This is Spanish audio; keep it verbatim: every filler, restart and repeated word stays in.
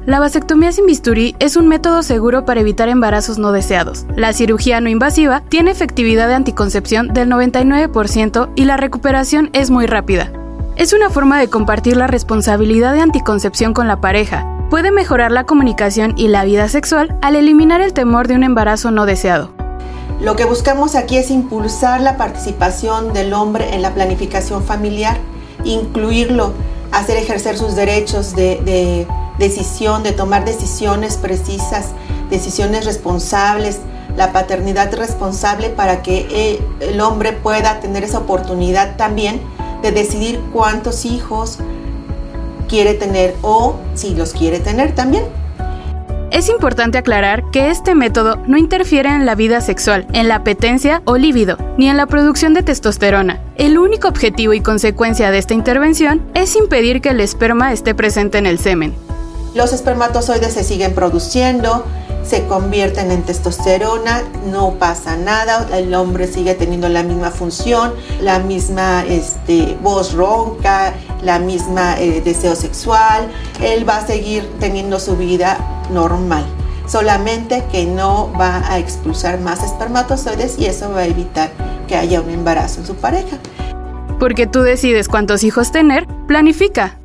La vasectomía sin bisturí es un método seguro para evitar embarazos no deseados. La cirugía no invasiva tiene efectividad de anticoncepción del noventa y nueve por ciento y la recuperación es muy rápida. Es una forma de compartir la responsabilidad de anticoncepción con la pareja. Puede mejorar la comunicación y la vida sexual al eliminar el temor de un embarazo no deseado. Lo que buscamos aquí es impulsar la participación del hombre en la planificación familiar, incluirlo, hacer ejercer sus derechos de, de decisión, de tomar decisiones precisas, decisiones responsables, la paternidad responsable para que el hombre pueda tener esa oportunidad también de decidir cuántos hijos quiere tener o si los quiere tener también. Es importante aclarar que este método no interfiere en la vida sexual, en la apetencia o líbido, ni en la producción de testosterona. El único objetivo y consecuencia de esta intervención es impedir que el esperma esté presente en el semen. Los espermatozoides se siguen produciendo, se convierten en testosterona, no pasa nada, el hombre sigue teniendo la misma función, la misma este, voz ronca, la misma eh, deseo sexual, él va a seguir teniendo su vida normal, solamente que no va a expulsar más espermatozoides y eso va a evitar que haya un embarazo en su pareja. Porque tú decides cuántos hijos tener, planifica.